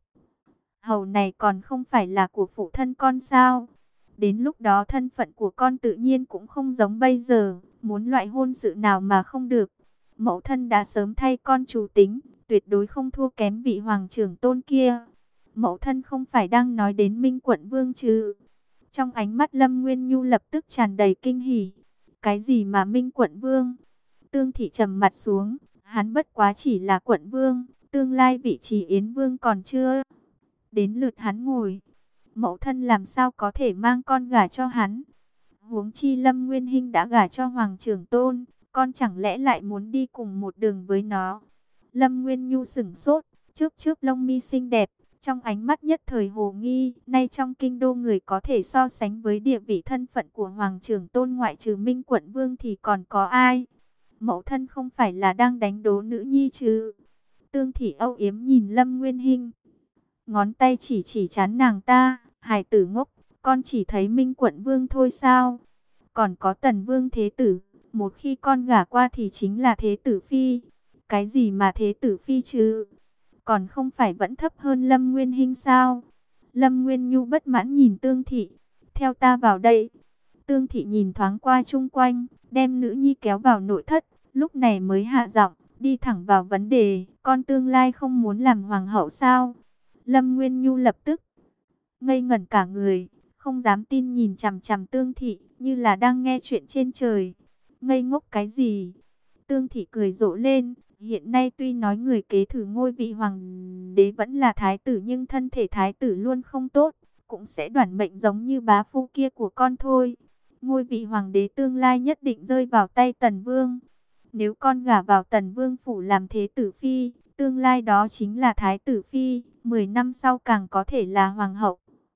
hầu này còn không phải là của phụ thân con sao? Đến lúc đó thân phận của con tự nhiên cũng không giống bây giờ, muốn loại hôn sự nào mà không được. Mẫu thân đã sớm thay con chủ tính, tuyệt đối không thua kém vị hoàng trưởng tôn kia. Mẫu thân không phải đang nói đến Minh Quận Vương chứ? Trong ánh mắt Lâm Nguyên Nhu lập tức tràn đầy kinh hỉ. Cái gì mà Minh Quận Vương? Tương Thị trầm mặt xuống, hắn bất quá chỉ là quận vương, tương lai vị trí Yến Vương còn chưa đến lượt hắn ngồi. Mẫu thân làm sao có thể mang con gả cho hắn? Huống chi Lâm Nguyên Hinh đã gả cho Hoàng trưởng tôn, con chẳng lẽ lại muốn đi cùng một đường với nó? Lâm Nguyên Nhu sửng sốt, chớp chớp lông mi xinh đẹp, trong ánh mắt nhất thời hồ nghi. Nay trong kinh đô người có thể so sánh với địa vị thân phận của Hoàng trưởng tôn ngoại trừ Minh Quận Vương thì còn có ai? Mẫu thân không phải là đang đánh đố nữ nhi chứ? Tương Thị âu yếm nhìn Lâm Nguyên Hinh, ngón tay chỉ chỉ trán nàng ta, hài tử ngốc, con chỉ thấy Minh Quận Vương thôi sao? Còn có Tần Vương Thế Tử, một khi con gả qua thì chính là Thế Tử Phi. Cái gì mà Thế Tử Phi chứ? Còn không phải vẫn thấp hơn Lâm Nguyên Hinh sao? Lâm Nguyên Nhu bất mãn nhìn Tương Thị, theo ta vào đây. Tương Thị nhìn thoáng qua chung quanh, đem nữ nhi kéo vào nội thất, lúc này mới hạ giọng, đi thẳng vào vấn đề, con tương lai không muốn làm hoàng hậu sao? Lâm Nguyên Nhu lập tức ngây ngẩn cả người, không dám tin nhìn chằm chằm Tương Thị, như là đang nghe chuyện trên trời. Ngây ngốc cái gì? Tương Thị cười rộ lên, hiện nay tuy nói người kế thừa ngôi vị hoàng đế vẫn là thái tử, nhưng thân thể thái tử luôn không tốt, cũng sẽ đoản mệnh giống như bá phu kia của con thôi. Ngôi vị hoàng đế tương lai nhất định rơi vào tay Tần Vương. Nếu con gả vào Tần Vương phủ làm Thế Tử Phi, tương lai đó chính là Thái Tử Phi, mười năm sau càng có thể là Hoàng hậu.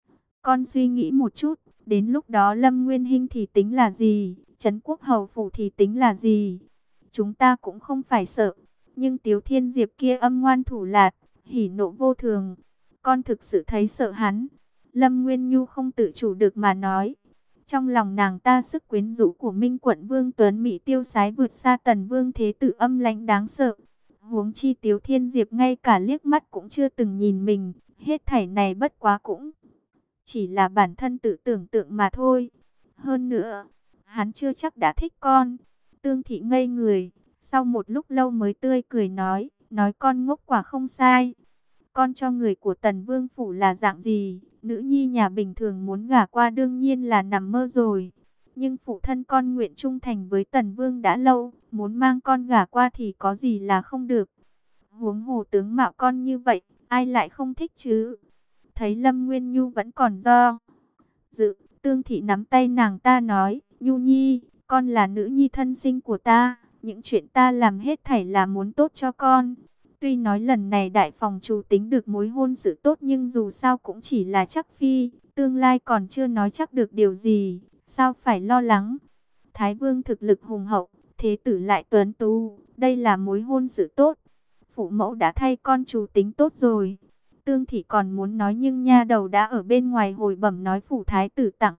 con suy nghĩ một chút, đến lúc đó Lâm Nguyên Hinh thì tính là gì, Trấn Quốc Hầu Phủ thì tính là gì. Chúng ta cũng không phải sợ, nhưng Tiếu Thiên Diệp kia âm ngoan thủ lạt, hỉ nộ vô thường. Con thực sự thấy sợ hắn. Lâm Nguyên Nhu không tự chủ được mà nói. Trong lòng nàng ta sức quyến rũ của Minh Quận Vương Tuấn Mỹ tiêu sái vượt xa Tần Vương Thế Tử âm lãnh đáng sợ. Huống chi Tiếu Thiên Diệp ngay cả liếc mắt cũng chưa từng nhìn mình. Hết thảy này bất quá cũng chỉ là bản thân tự tưởng tượng mà thôi. Hơn nữa, hắn chưa chắc đã thích con. Tương Thị ngây người, sau một lúc lâu mới tươi cười nói, nói con ngốc quả không sai. Con cho người của Tần Vương Phủ là dạng gì, nữ nhi nhà bình thường muốn gả qua đương nhiên là nằm mơ rồi. Nhưng phụ thân con nguyện trung thành với Tần Vương đã lâu, muốn mang con gả qua thì có gì là không được. Huống hồ tướng mạo con như vậy, ai lại không thích chứ? Thấy Lâm Nguyên Nhu vẫn còn do dự, Tương Thị nắm tay nàng ta nói, Nhu Nhi, con là nữ nhi thân sinh của ta, những chuyện ta làm hết thảy là muốn tốt cho con. Tuy nói lần này đại phòng chủ tính được mối hôn sự tốt nhưng dù sao cũng chỉ là chắc phi, tương lai còn chưa nói chắc được điều gì, sao phải lo lắng. Thái Vương thực lực hùng hậu, thế tử lại tuấn tú, đây là mối hôn sự tốt. Phụ mẫu đã thay con chủ tính tốt rồi. Tương Thị còn muốn nói nhưng nha đầu đã ở bên ngoài hồi bẩm nói phủ thái tử tặng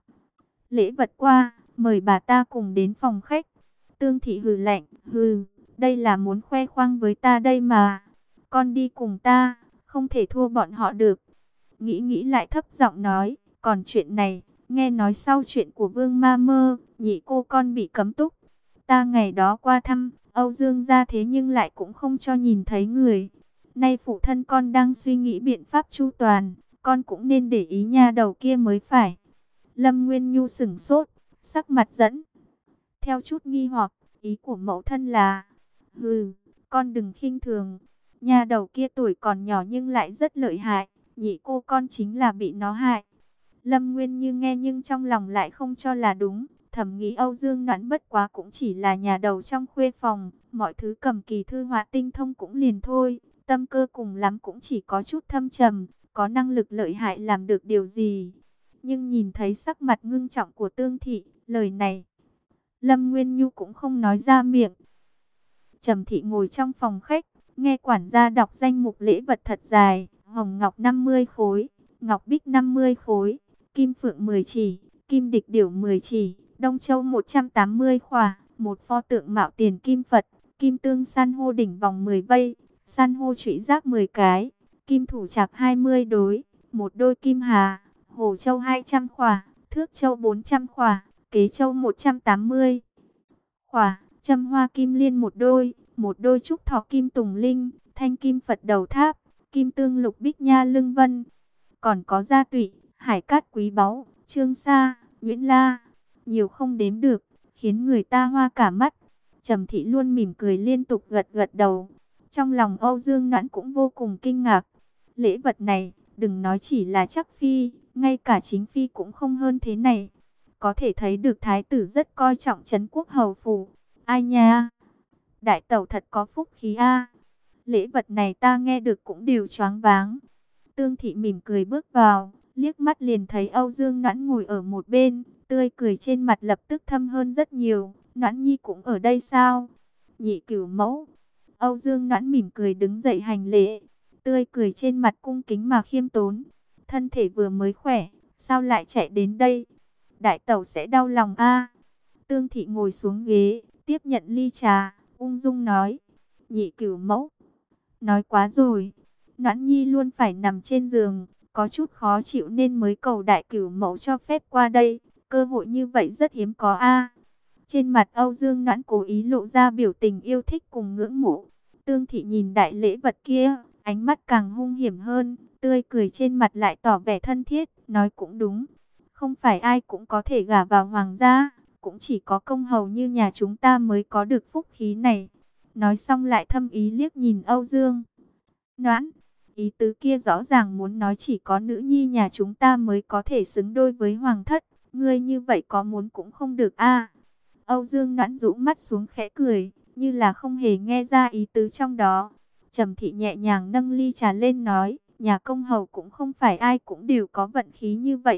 lễ vật qua, mời bà ta cùng đến phòng khách. Tương Thị hừ lạnh, hừ, đây là muốn khoe khoang với ta đây mà. Con đi cùng ta, không thể thua bọn họ được. Nghĩ nghĩ lại thấp giọng nói, còn chuyện này, nghe nói sau chuyện của Vương Ma Mơ, nhị cô con bị cấm túc. Ta ngày đó qua thăm, Âu Dương gia thế nhưng lại cũng không cho nhìn thấy người. Nay phụ thân con đang suy nghĩ biện pháp chu toàn, con cũng nên để ý nha đầu kia mới phải. Lâm Nguyên Nhu sững sốt, sắc mặt dẫn theo chút nghi hoặc, ý của mẫu thân là, hừ, con đừng khinh thường. Nha đầu kia tuổi còn nhỏ nhưng lại rất lợi hại, nhị cô con chính là bị nó hại. Lâm Nguyên Như nghe nhưng trong lòng lại không cho là đúng, thầm nghĩ Âu Dương Noãn bất quá cũng chỉ là nhà đầu trong khuê phòng, mọi thứ cầm kỳ thư họa tinh thông cũng liền thôi, tâm cơ cùng lắm cũng chỉ có chút thâm trầm, có năng lực lợi hại làm được điều gì. Nhưng nhìn thấy sắc mặt ngưng trọng của Tương Thị, lời này Lâm Nguyên Nhu cũng không nói ra miệng. Trầm Thị ngồi trong phòng khách, nghe quản gia đọc danh mục lễ vật thật dài, hồng ngọc năm mươi khối, ngọc bích năm mươi khối, kim phượng mười chỉ, kim địch điểu mười chỉ, đông châu một trăm tám mươi khỏa, một pho tượng mạo tiền kim Phật, kim tương san hô đỉnh vòng mười vây, san hô trụy giác mười cái, kim thủ trạc hai mươi đối, một đôi kim hà, hồ châu hai trăm khỏa, thước châu bốn trăm khỏa, kế châu một trăm tám mươi khỏa, châm hoa kim liên một đôi, một đôi trúc thọ kim tùng linh, thanh kim Phật đầu tháp, kim tương lục bích nha lưng vân. Còn có gia tụy, hải cát quý báu, trương sa, nhuyễn la, nhiều không đếm được, khiến người ta hoa cả mắt. Trầm Thị luôn mỉm cười liên tục gật gật đầu. Trong lòng Âu Dương Noãn cũng vô cùng kinh ngạc. Lễ vật này, đừng nói chỉ là chắc phi, ngay cả chính phi cũng không hơn thế này. Có thể thấy được thái tử rất coi trọng Trấn Quốc Hầu Phủ. Ai nha, đại tẩu thật có phúc khí a. Lễ vật này ta nghe được cũng đều choáng váng. Tương Thị mỉm cười bước vào, liếc mắt liền thấy Âu Dương Noãn ngồi ở một bên, tươi cười trên mặt lập tức thâm hơn rất nhiều. Noãn nhi cũng ở đây sao? Nhị cửu mẫu. Âu Dương Noãn mỉm cười đứng dậy hành lễ, tươi cười trên mặt cung kính mà khiêm tốn. Thân thể vừa mới khỏe, sao lại chạy đến đây? Đại tẩu sẽ đau lòng a. Tương Thị ngồi xuống ghế, tiếp nhận ly trà, ung dung nói, nhị cửu mẫu, nói quá rồi. Noãn nhi luôn phải nằm trên giường, có chút khó chịu nên mới cầu đại cửu mẫu cho phép qua đây. Cơ hội như vậy rất hiếm có a. Trên mặt Âu Dương Noãn cố ý lộ ra biểu tình yêu thích cùng ngưỡng mộ. Tương Thị nhìn đại lễ vật kia, ánh mắt càng hung hiểm hơn, tươi cười trên mặt lại tỏ vẻ thân thiết, nói cũng đúng. Không phải ai cũng có thể gả vào hoàng gia, cũng chỉ có công hầu như nhà chúng ta mới có được phúc khí này. Nói xong lại thâm ý liếc nhìn Âu Dương Noãn. Ý tứ kia rõ ràng muốn nói chỉ có nữ nhi nhà chúng ta mới có thể xứng đôi với hoàng thất. Ngươi như vậy có muốn cũng không được a. Âu Dương Noãn rũ mắt xuống khẽ cười, như là không hề nghe ra ý tứ trong đó. Trầm Thị nhẹ nhàng nâng ly trà lên nói, nhà công hầu cũng không phải ai cũng đều có vận khí như vậy.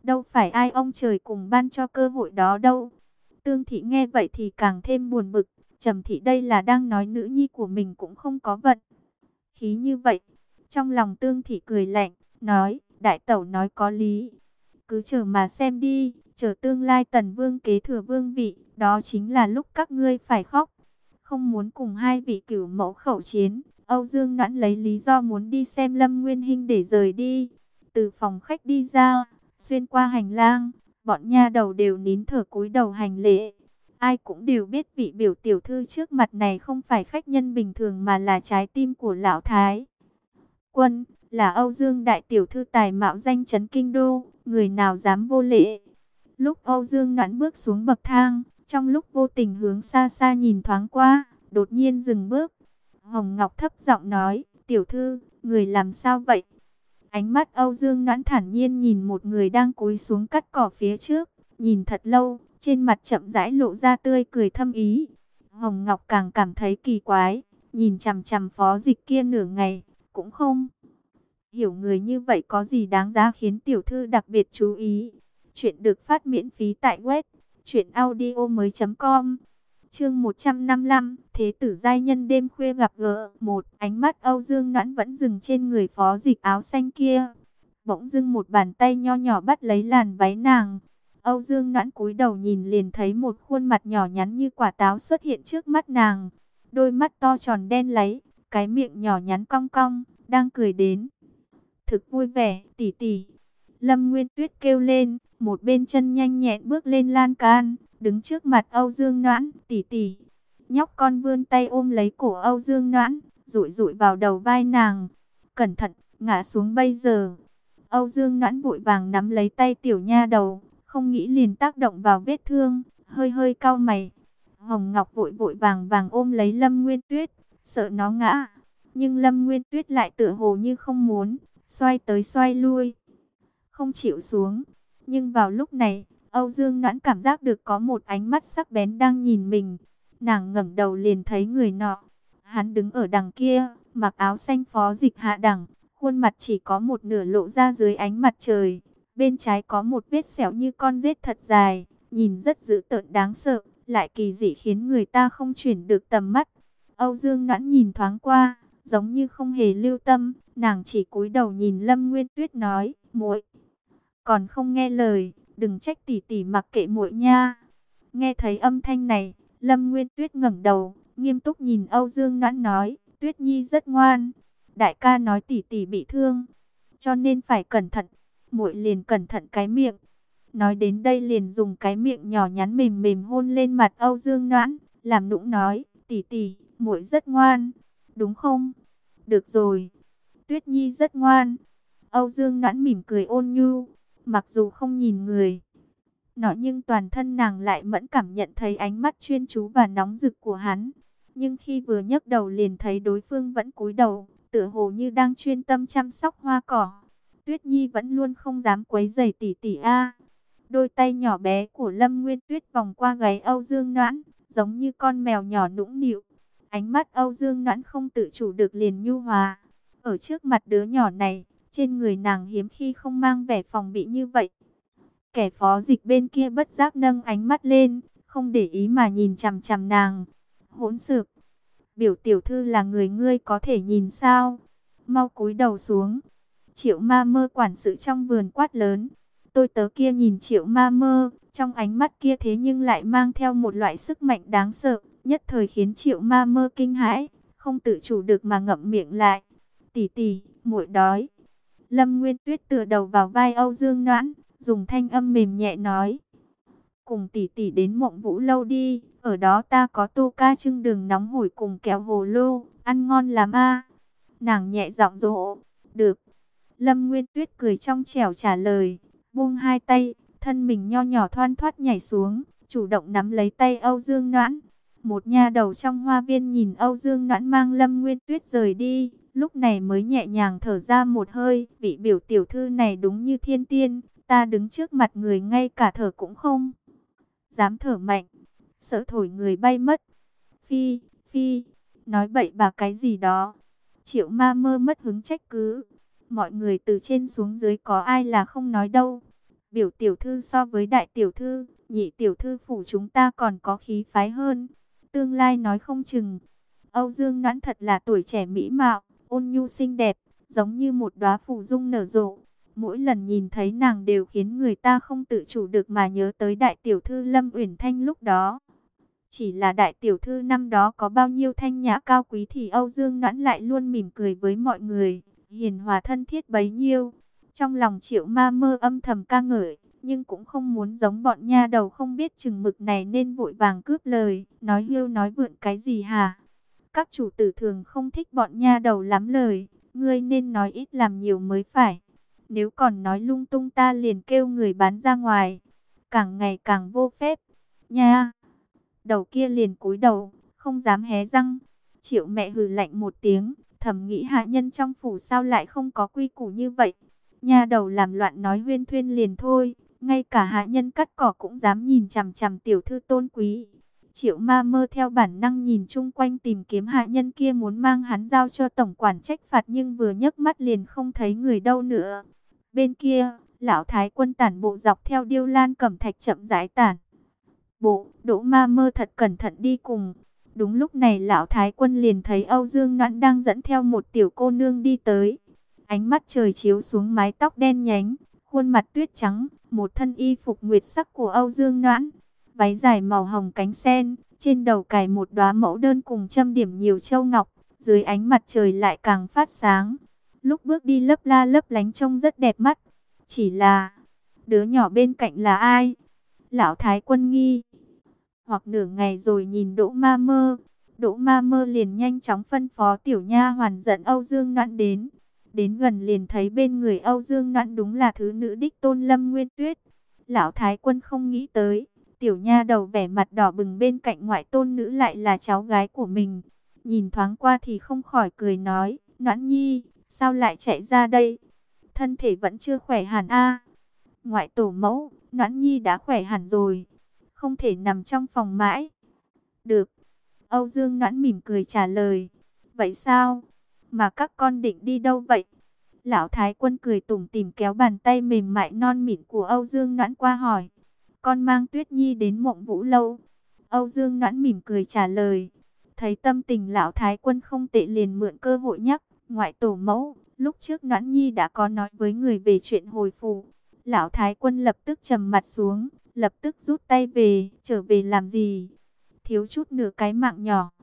đâu phải ai ông trời cùng ban cho cơ hội đó đâu. Tương Thị nghe vậy thì càng thêm buồn bực, Trầm Thị đây là đang nói nữ nhi của mình cũng không có vận khí như vậy. Trong lòng Tương Thị cười lạnh, nói, đại tẩu nói có lý. Cứ chờ mà xem đi, chờ tương lai Tần Vương kế thừa vương vị, đó chính là lúc các ngươi phải khóc. Không muốn cùng hai vị cửu mẫu khẩu chiến, Âu Dương Noãn lấy lý do muốn đi xem Lâm Nguyên Hinh để rời đi. Từ phòng khách đi ra, xuyên qua hành lang, bọn nha đầu đều nín thở cúi đầu hành lễ. Ai cũng đều biết vị biểu tiểu thư trước mặt này không phải khách nhân bình thường mà là trái tim của lão Thái Quân, là Âu Dương đại tiểu thư tài mạo danh chấn kinh đô, người nào dám vô lễ. Lúc Âu Dương Noãn bước xuống bậc thang, trong lúc vô tình hướng xa xa nhìn thoáng qua, đột nhiên dừng bước. Hồng Ngọc thấp giọng nói, tiểu thư, người làm sao vậy? Ánh mắt Âu Dương Noãn thản nhiên nhìn một người đang cúi xuống cắt cỏ phía trước, nhìn thật lâu, trên mặt chậm rãi lộ ra tươi cười thâm ý. Hồng Ngọc càng cảm thấy kỳ quái, nhìn chằm chằm Phó Dịch kia nửa ngày, cũng không hiểu người như vậy có gì đáng giá khiến tiểu thư đặc biệt chú ý. Chuyện được phát miễn phí tại web truyện audio mới chấm com. Chương một trăm năm mươi lăm, Thế tử giai nhân đêm khuya gặp gỡ. Một, ánh mắt Âu Dương Noãn vẫn dừng trên người Phó Dịch áo xanh kia. Bỗng dưng một bàn tay nho nhỏ bắt lấy làn váy nàng. Âu Dương Noãn cúi đầu nhìn liền thấy một khuôn mặt nhỏ nhắn như quả táo xuất hiện trước mắt nàng. Đôi mắt to tròn đen láy, cái miệng nhỏ nhắn cong cong, đang cười đến thực vui vẻ. Tỷ tỷ. Lâm Nguyên Tuyết kêu lên, một bên chân nhanh nhẹn bước lên lan can, đứng trước mặt Âu Dương Noãn. Tỷ tỷ. Nhóc con vươn tay ôm lấy cổ Âu Dương Noãn, dụi dụi vào đầu vai nàng. Cẩn thận, ngã xuống bây giờ. Âu Dương Noãn vội vàng nắm lấy tay tiểu nha đầu, không nghĩ liền tác động vào vết thương, hơi hơi cau mày. Hồng Ngọc vội vội vàng vàng ôm lấy Lâm Nguyên Tuyết, sợ nó ngã. Nhưng Lâm Nguyên Tuyết lại tựa hồ như không muốn, xoay tới xoay lui, không chịu xuống. Nhưng vào lúc này, Âu Dương Noãn cảm giác được có một ánh mắt sắc bén đang nhìn mình. Nàng ngẩng đầu liền thấy người nọ. Hắn đứng ở đằng kia, mặc áo xanh Phó Dịch hạ đẳng, khuôn mặt chỉ có một nửa lộ ra dưới ánh mặt trời. Bên trái có một vết sẹo như con rết thật dài, nhìn rất dữ tợn đáng sợ, lại kỳ dị khiến người ta không chuyển được tầm mắt. Âu Dương Noãn nhìn thoáng qua, giống như không hề lưu tâm, nàng chỉ cúi đầu nhìn Lâm Nguyên Tuyết nói, muội còn không nghe lời, đừng trách tỷ tỷ mặc kệ muội nha. Nghe thấy âm thanh này, Lâm Nguyên Tuyết ngẩng đầu, nghiêm túc nhìn Âu Dương Noãn nói, Tuyết Nhi rất ngoan. Đại ca nói tỷ tỷ bị thương, cho nên phải cẩn thận. Muội liền cẩn thận cái miệng. Nói đến đây liền dùng cái miệng nhỏ nhắn mềm mềm hôn lên mặt Âu Dương Noãn, làm nũng nói, tỷ tỷ, muội rất ngoan, đúng không? Được rồi, Tuyết Nhi rất ngoan. Âu Dương Noãn mỉm cười ôn nhu, mặc dù không nhìn người nọ nhưng toàn thân nàng lại mẫn cảm nhận thấy ánh mắt chuyên chú và nóng rực của hắn. Nhưng khi vừa nhấc đầu liền thấy đối phương vẫn cúi đầu, tựa hồ như đang chuyên tâm chăm sóc hoa cỏ. Tuyết Nhi vẫn luôn không dám quấy rầy tỷ tỷ a. Đôi tay nhỏ bé của Lâm Nguyên Tuyết vòng qua gáy Âu Dương Noãn, giống như con mèo nhỏ nũng nịu. Ánh mắt Âu Dương Noãn không tự chủ được liền nhu hòa. Ở trước mặt đứa nhỏ này, trên người nàng hiếm khi không mang vẻ phòng bị như vậy. Kẻ Phó Dịch bên kia bất giác nâng ánh mắt lên, không để ý mà nhìn chằm chằm nàng. Hỗn xược, biểu tiểu thư là người ngươi có thể nhìn sao? Mau cúi đầu xuống. Triệu Ma Mơ quản sự trong vườn quát lớn. Tôi tớ kia nhìn Triệu Ma Mơ, trong ánh mắt kia thế nhưng lại mang theo một loại sức mạnh đáng sợ, nhất thời khiến Triệu Ma Mơ kinh hãi, không tự chủ được mà ngậm miệng lại. Tỷ tỷ, muội đói. Lâm Nguyên Tuyết tựa đầu vào vai Âu Dương Noãn, dùng thanh âm mềm nhẹ nói, cùng tỷ tỷ đến Mộng Vũ lâu đi, ở đó ta có tô ca trưng đường nóng hổi cùng kẹo hồ lô, ăn ngon lắm a. Nàng nhẹ giọng dỗ. Được. Lâm Nguyên Tuyết cười trong trẻo trả lời, buông hai tay, thân mình nho nhỏ thoăn thoắt nhảy xuống, chủ động nắm lấy tay Âu Dương Noãn. Một nha đầu trong hoa viên nhìn Âu Dương Noãn mang Lâm Nguyên Tuyết rời đi, lúc này mới nhẹ nhàng thở ra một hơi, vị biểu tiểu thư này đúng như thiên tiên, ta đứng trước mặt người ngay cả thở cũng không dám thở mạnh, sợ thổi người bay mất. Phi, phi, nói bậy bạ cái gì đó. Triệu Ma Mơ mất hứng trách cứ, mọi người từ trên xuống dưới có ai là không nói đâu. Biểu tiểu thư so với đại tiểu thư, nhị tiểu thư phủ chúng ta còn có khí phái hơn. Tương lai nói không chừng. Âu Dương Noãn thật là tuổi trẻ mỹ mạo, ôn nhu xinh đẹp, giống như một đóa phù dung nở rộ. Mỗi lần nhìn thấy nàng đều khiến người ta không tự chủ được mà nhớ tới đại tiểu thư Lâm Uyển Thanh lúc đó. Chỉ là đại tiểu thư năm đó có bao nhiêu thanh nhã cao quý thì Âu Dương Noãn lại luôn mỉm cười với mọi người, hiền hòa thân thiết bấy nhiêu. Trong lòng Triệu Ma Mơ âm thầm ca ngợi, nhưng cũng không muốn giống bọn nha đầu không biết chừng mực này nên vội vàng cướp lời, nói hiêu nói vượn cái gì hả? Các chủ tử thường không thích bọn nha đầu lắm lời, ngươi nên nói ít làm nhiều mới phải. Nếu còn nói lung tung ta liền kêu người bán ra ngoài. Càng ngày càng vô phép. Nha! Đầu kia liền cúi đầu, không dám hé răng. Triệu mẹ hừ lạnh một tiếng, thầm nghĩ hạ nhân trong phủ sao lại không có quy củ như vậy. Nha đầu làm loạn nói huyên thuyên liền thôi, ngay cả hạ nhân cắt cỏ cũng dám nhìn chằm chằm tiểu thư tôn quý. Triệu Ma Mơ theo bản năng nhìn chung quanh tìm kiếm hạ nhân kia muốn mang hắn giao cho tổng quản trách phạt, nhưng vừa nhấc mắt liền không thấy người đâu nữa. Bên kia, lão thái quân tản bộ dọc theo điêu lan cẩm thạch chậm rãi tản bộ, Đỗ Ma Mơ thật cẩn thận đi cùng. Đúng lúc này lão thái quân liền thấy Âu Dương Noãn đang dẫn theo một tiểu cô nương đi tới. Ánh mắt trời chiếu xuống mái tóc đen nhánh, khuôn mặt tuyết trắng, một thân y phục nguyệt sắc của Âu Dương Noãn, váy dài màu hồng cánh sen, trên đầu cài một đóa mẫu đơn cùng châm điểm nhiều châu ngọc, dưới ánh mặt trời lại càng phát sáng. Lúc bước đi lấp la lấp lánh trông rất đẹp mắt. Chỉ là, đứa nhỏ bên cạnh là ai? Lão thái quân nghi hoặc nửa ngày rồi nhìn Đỗ Ma Mơ. Đỗ Ma Mơ liền nhanh chóng phân phó tiểu nha hoàn dẫn Âu Dương Noãn đến. Đến gần liền thấy bên người Âu Dương Noãn đúng là thứ nữ đích tôn Lâm Nguyên Tuyết. Lão thái quân không nghĩ tới, tiểu nha đầu vẻ mặt đỏ bừng bên cạnh ngoại tôn nữ lại là cháu gái của mình. Nhìn thoáng qua thì không khỏi cười nói, Noãn nhi, sao lại chạy ra đây? Thân thể vẫn chưa khỏe hẳn a? Ngoại tổ mẫu, Noãn nhi đã khỏe hẳn rồi, không thể nằm trong phòng mãi. Được. Âu Dương Noãn mỉm cười trả lời. Vậy sao? Mà các con định đi đâu vậy? Lão thái quân cười tủm tỉm kéo bàn tay mềm mại non mịn của Âu Dương Noãn qua hỏi. Con mang Tuyết Nhi đến Mộng Vũ lâu. Âu Dương Noãn mỉm cười trả lời. Thấy tâm tình lão thái quân không tệ liền mượn cơ hội nhắc, ngoại tổ mẫu, lúc trước Noãn Nhi đã có nói với người về chuyện hồi phủ. Lão thái quân lập tức trầm mặt xuống, lập tức rút tay về, trở về làm gì? Thiếu chút nửa cái mạng nhỏ,